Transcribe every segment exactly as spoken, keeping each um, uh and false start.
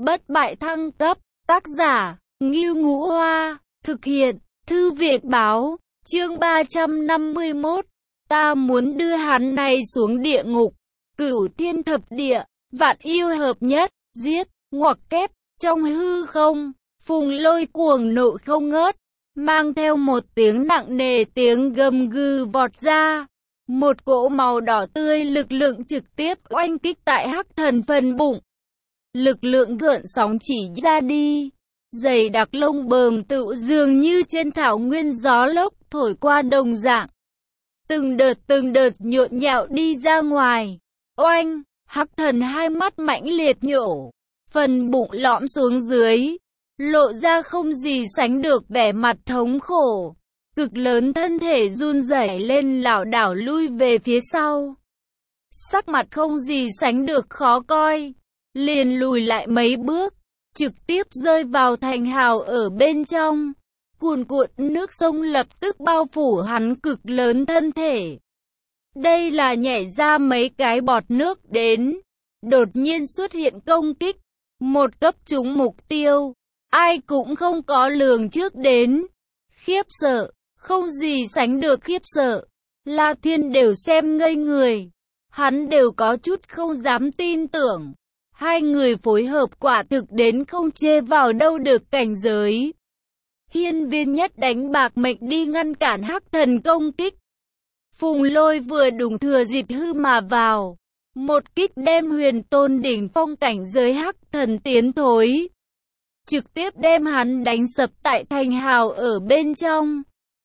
bất bại thăng cấp, tác giả, Ngưu Ngũ Hoa, thực hiện, Thư viện Báo, chương ba trăm năm mươi mốt, ta muốn đưa hắn này xuống địa ngục, cửu thiên thập địa, vạn yêu hợp nhất, giết, ngoặc kép, trong hư không, Phùng Lôi cuồng nộ không ngớt, mang theo một tiếng nặng nề tiếng gầm gừ vọt ra. Một cỗ màu đỏ tươi lực lượng trực tiếp oanh kích tại hắc thần phần bụng. Lực lượng gợn sóng chỉ ra đi, dày đặc lông bờm tựu dường như trên thảo nguyên gió lốc thổi qua đồng dạng. Từng đợt từng đợt nhộn nhạo đi ra ngoài. Oanh, hắc thần hai mắt mãnh liệt nhổ, phần bụng lõm xuống dưới, lộ ra không gì sánh được vẻ mặt thống khổ. Cực lớn thân thể run rẩy lên lảo đảo lui về phía sau. Sắc mặt không gì sánh được khó coi, liền lùi lại mấy bước, trực tiếp rơi vào thành hào ở bên trong. Cuồn cuộn nước sông lập tức bao phủ hắn cực lớn thân thể. Đây là nhảy ra mấy cái bọt nước đến, đột nhiên xuất hiện công kích, một cấp trúng mục tiêu, ai cũng không có lường trước đến. Khiếp sợ, không gì sánh được khiếp sợ, La Thiên đều xem ngây người, hắn đều có chút không dám tin tưởng. Hai người phối hợp quả thực đến không chê vào đâu được cảnh giới. Hiên Viên Nhất đánh bạc mệnh đi ngăn cản hắc thần công kích. Phùng Lôi vừa đúng thừa dịp hư mà vào, một kích đem Huyền Tôn đỉnh phong cảnh giới hắc thần tiến thối, trực tiếp đem hắn đánh sập tại thành hào ở bên trong.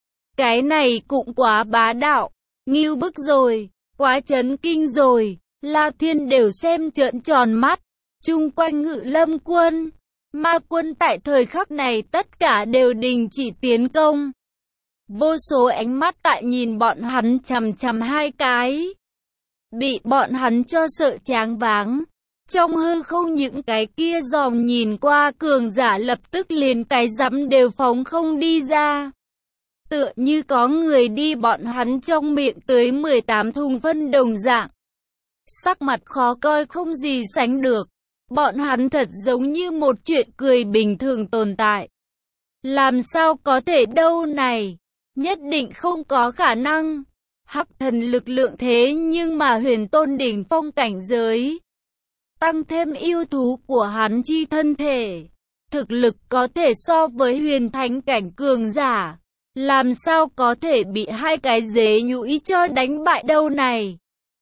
Cái này cũng quá bá đạo, ngưu bức rồi, quá chấn kinh rồi. La Thiên đều xem trợn tròn mắt. Chung quanh Ngự Lâm quân, Ma quân tại thời khắc này tất cả đều đình chỉ tiến công. Vô số ánh mắt tại nhìn bọn hắn chằm chằm hai cái, bị bọn hắn cho sợ choáng váng. Trong hư không những cái kia dòm nhìn qua cường giả lập tức liền cái rắm đều phóng không đi ra. Tựa như có người đi bọn hắn trong miệng tới mười tám thùng phân đồng dạng. Sắc mặt khó coi không gì sánh được. Bọn hắn thật giống như một chuyện cười bình thường tồn tại. Làm sao có thể đâu này? Nhất định không có khả năng. Hắc thần lực lượng thế nhưng mà Huyền Tôn đỉnh phong cảnh giới, tăng thêm yêu thú của hắn chi thân thể, thực lực có thể so với huyền thánh cảnh cường giả. Làm sao có thể bị hai cái dế nhũi cho đánh bại đâu này?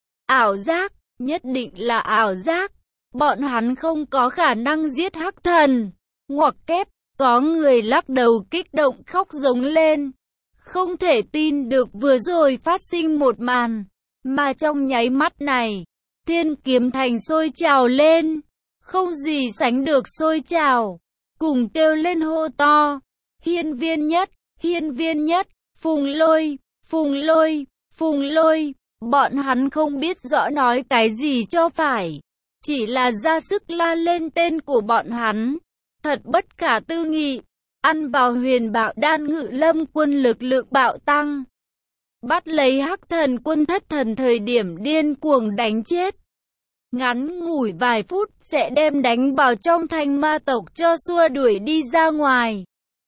Ảo giác, nhất định là ảo giác. Bọn hắn không có khả năng giết hắc thần. Ngoặc kép, có người lắc đầu kích động khóc giống lên. Không thể tin được vừa rồi phát sinh một màn. Mà trong nháy mắt này, Thiên Kiếm Thành sôi trào lên. Không gì sánh được sôi trào. Cùng kêu lên hô to. Hiên Viên Nhất, Hiên Viên Nhất, Phùng Lôi, Phùng Lôi, Phùng Lôi. Bọn hắn không biết rõ nói cái gì cho phải, chỉ là ra sức la lên tên của bọn hắn. Thật bất khả tư nghị. Ăn vào huyền bạo đan Ngự Lâm quân lực lượng bạo tăng, bắt lấy hắc thần quân thất thần thời điểm điên cuồng đánh chết. Ngắn ngủi vài phút sẽ đem đánh vào trong thành ma tộc cho xua đuổi đi ra ngoài.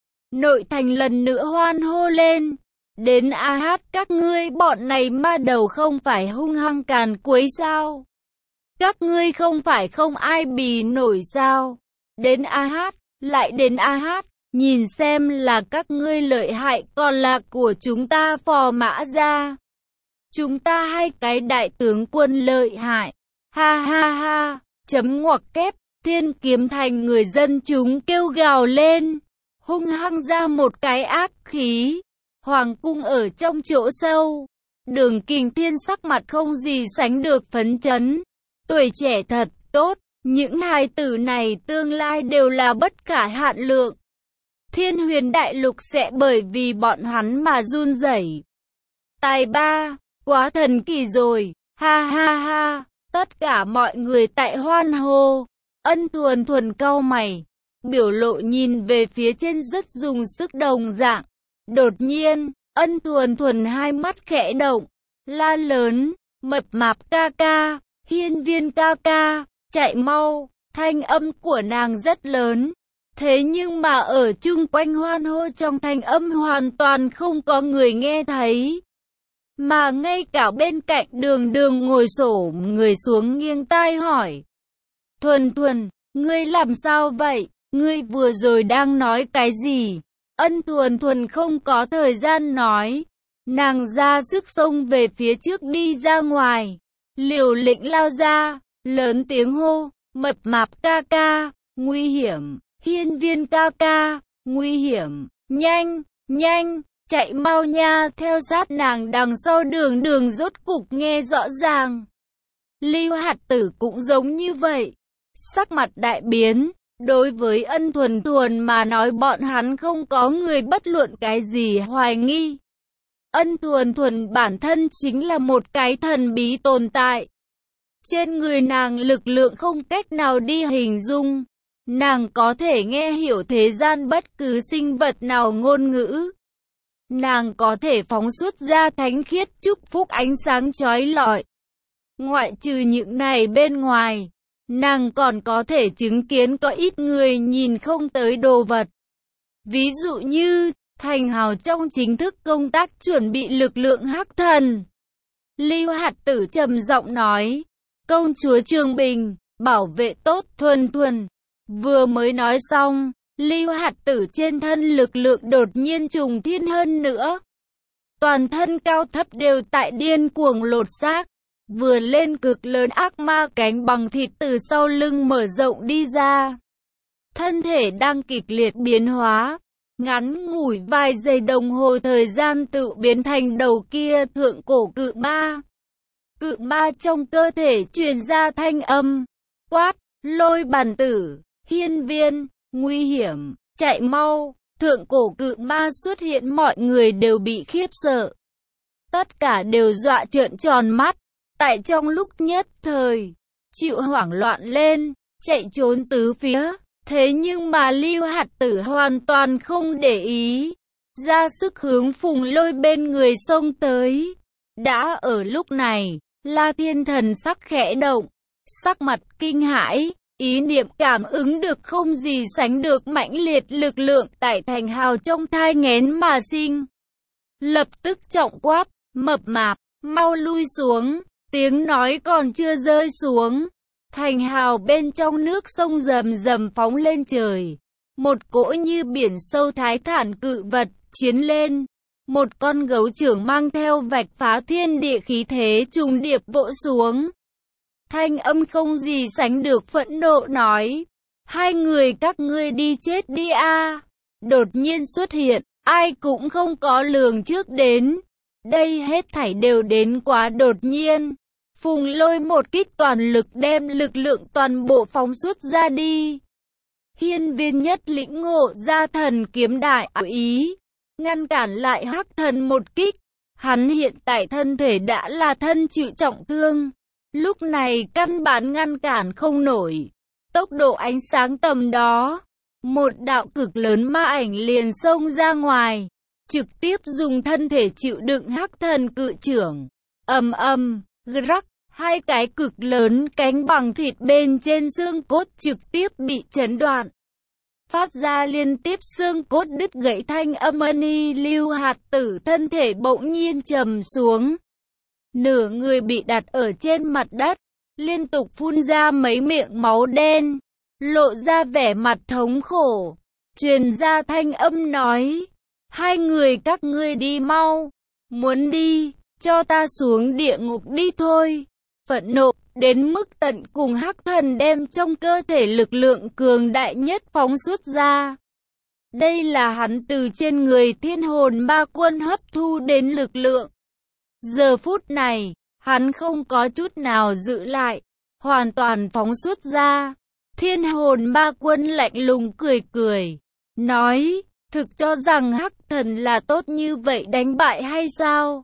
Nội thành lần nữa hoan hô lên. Đến a hát các ngươi bọn này ma đầu không phải hung hăng càn quấy sao? Các ngươi không phải không ai bì nổi sao? Đến a hát, lại đến a hát, nhìn xem là các ngươi lợi hại còn là của chúng ta phò mã ra. Chúng ta hai cái đại tướng quân lợi hại. Ha ha ha, chấm ngoặc kép, Thiên Kiếm Thành người dân chúng kêu gào lên, hung hăng ra một cái ác khí. Hoàng cung ở trong chỗ sâu, Đường Kình Thiên sắc mặt không gì sánh được phấn chấn. Tuổi trẻ thật tốt, những hài tử này tương lai đều là bất khả hạn lượng. Thiên Huyền Đại Lục sẽ bởi vì bọn hắn mà run rẩy. Tài ba, quá thần kỳ rồi, ha ha ha, tất cả mọi người tại hoan hô. Ân Thuần Thuần cau mày, biểu lộ nhìn về phía trên rất dùng sức đồng dạng. Đột nhiên, Ân Thuần Thuần hai mắt khẽ động, la lớn, mập mạp ca ca, Hiên Viên ca ca, chạy mau, Thanh âm của nàng rất lớn, thế nhưng mà ở chung quanh hoan hô trong thanh âm hoàn toàn không có người nghe thấy. Mà ngay cả bên cạnh Đường Đường ngồi xổm người xuống nghiêng tai hỏi. Thuần Thuần, ngươi làm sao vậy? Ngươi vừa rồi đang nói cái gì? Ân Thuần Thuần không có thời gian nói. Nàng ra sức xông về phía trước đi ra ngoài. Liều lĩnh lao ra, lớn tiếng hô, mập mạp ca ca, nguy hiểm, hiên viên ca ca, nguy hiểm, nhanh, nhanh, chạy mau nha. Theo sát nàng đằng sau Đường Đường rốt cục nghe rõ ràng. Lưu Hạt Tử cũng giống như vậy. Sắc mặt đại biến, đối với Ân Thuần Thuần mà nói bọn hắn không có người bất luận cái gì hoài nghi. Ân Thuần Thuần bản thân chính là một cái thần bí tồn tại. Trên người nàng lực lượng không cách nào đi hình dung. Nàng có thể nghe hiểu thế gian bất cứ sinh vật nào ngôn ngữ. Nàng có thể phóng xuất ra thánh khiết chúc phúc ánh sáng chói lọi. Ngoại trừ những này bên ngoài, nàng còn có thể chứng kiến có ít người nhìn không tới đồ vật. Ví dụ như, Thành Hào trong chính thức công tác chuẩn bị lực lượng hắc thần. Lưu Hạt Tử trầm giọng nói, công chúa Trường Bình, bảo vệ tốt Thuần Thuần. Vừa mới nói xong, Lưu Hạt Tử trên thân lực lượng đột nhiên trùng thiên hơn nữa. Toàn thân cao thấp đều tại điên cuồng lột xác. Vừa lên cực lớn ác ma cánh bằng thịt từ sau lưng mở rộng đi ra. Thân thể đang kịch liệt biến hóa. Ngắn ngủi vài giây đồng hồ thời gian tự biến thành đầu kia thượng cổ cự ma. Cự ma trong cơ thể truyền ra thanh âm. Quát, Lôi Bàn Tử, hiên viên, nguy hiểm, chạy mau. Thượng cổ cự ma xuất hiện, mọi người đều bị khiếp sợ. Tất cả đều dọa trợn tròn mắt. Tại trong lúc nhất thời, chịu hoảng loạn lên, chạy trốn tứ phía. Thế nhưng mà Lưu Hạt Tử hoàn toàn không để ý, ra sức hướng Phùng Lôi bên người xông tới. Đã ở lúc này, La Thiên thần sắc khẽ động, sắc mặt kinh hãi, ý niệm cảm ứng được không gì sánh được mãnh liệt lực lượng tại Thành Hào trong thai nghén mà sinh. Lập tức trọng quát, mập mạp, mau lui xuống. Tiếng nói còn chưa rơi xuống, Thành Hào bên trong nước sông rầm rầm phóng lên trời. Một cỗ như biển sâu thái thản cự vật chiến lên. Một con gấu trưởng mang theo vạch phá thiên địa khí thế trùng điệp vỗ xuống. Thanh âm không gì sánh được phẫn nộ nói, hai người các ngươi đi chết đi a. Đột nhiên xuất hiện, ai cũng không có lường trước đến. Đây hết thảy đều đến quá đột nhiên. Phùng Lôi một kích toàn lực đem lực lượng toàn bộ phóng xuất ra đi. Hiên viên nhất lĩnh ngộ ra thần kiếm đại ý, ngăn cản lại hắc thần một kích. Hắn hiện tại thân thể đã là thân chịu trọng thương, lúc này căn bản ngăn cản không nổi. Tốc độ ánh sáng tầm đó, một đạo cực lớn ma ảnh liền xông ra ngoài, trực tiếp dùng thân thể chịu đựng hắc thần cự trưởng. Ầm ầm, rắc, hai cái cực lớn cánh bằng thịt bên trên xương cốt trực tiếp bị chấn đoạn. Phát ra liên tiếp xương cốt đứt gãy thanh âm. Ân Lưu Hạt Tử thân thể bỗng nhiên trầm xuống. Nửa người bị đặt ở trên mặt đất, liên tục phun ra mấy miệng máu đen, lộ ra vẻ mặt thống khổ. Truyền ra thanh âm nói, hai người các ngươi đi mau, muốn đi, cho ta xuống địa ngục đi thôi. Phẫn nộ đến mức tận cùng, hắc thần đem trong cơ thể lực lượng cường đại nhất phóng xuất ra. Đây là hắn từ trên người Thiên Hồn Ma Quân hấp thu đến lực lượng. Giờ phút này, hắn không có chút nào giữ lại, hoàn toàn phóng xuất ra. Thiên Hồn Ma Quân lạnh lùng cười cười, nói, thực cho rằng hắc thần là tốt như vậy đánh bại hay sao?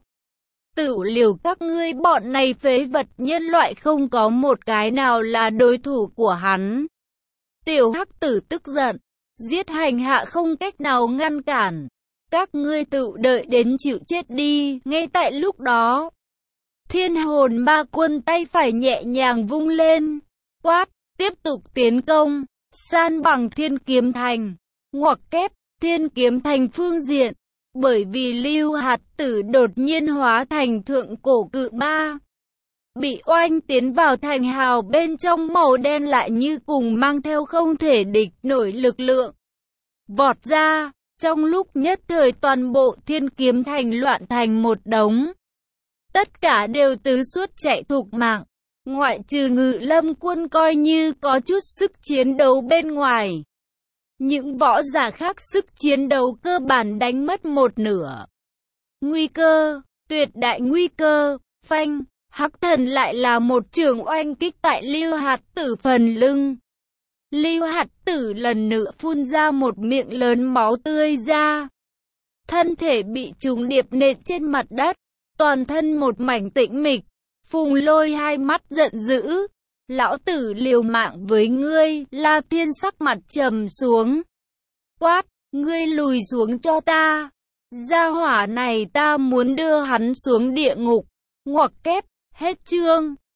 Tự liều các ngươi bọn này phế vật, nhân loại không có một cái nào là đối thủ của hắn. Tiểu Hắc Tử tức giận, giết hành hạ không cách nào ngăn cản. Các ngươi tự đợi đến chịu chết đi. Ngay tại lúc đó, Thiên Hồn Ma Quân tay phải nhẹ nhàng vung lên, quát, tiếp tục tiến công, san bằng Thiên Kiếm Thành, ngoặc kép, Thiên Kiếm Thành phương diện, bởi vì Lưu Hạt Tử đột nhiên hóa thành thượng cổ cự ma. Bị oanh tiến vào thành hào bên trong màu đen lại như cùng mang theo không thể địch nổi lực lượng. Vọt ra, trong lúc nhất thời toàn bộ Thiên Kiếm Thành loạn thành một đống. Tất cả đều tứ suốt chạy thục mạng, ngoại trừ Ngự Lâm quân coi như có chút sức chiến đấu bên ngoài. Những võ giả khác sức chiến đấu cơ bản đánh mất một nửa. Nguy cơ, tuyệt đại nguy cơ, phanh, Hắc Thần lại là một trường oanh kích tại Lưu Hạt Tử phần lưng. Lưu Hạt Tử lần nữa phun ra một miệng lớn máu tươi ra. Thân thể bị trùng điệp nện trên mặt đất, toàn thân một mảnh tĩnh mịch. Phùng Lôi hai mắt giận dữ. Lão tử liều mạng với ngươi, La Thiên sắc mặt trầm xuống. Quát, ngươi lùi xuống cho ta. Gia hỏa này ta muốn đưa hắn xuống địa ngục. Ngoặc kép, hết chương.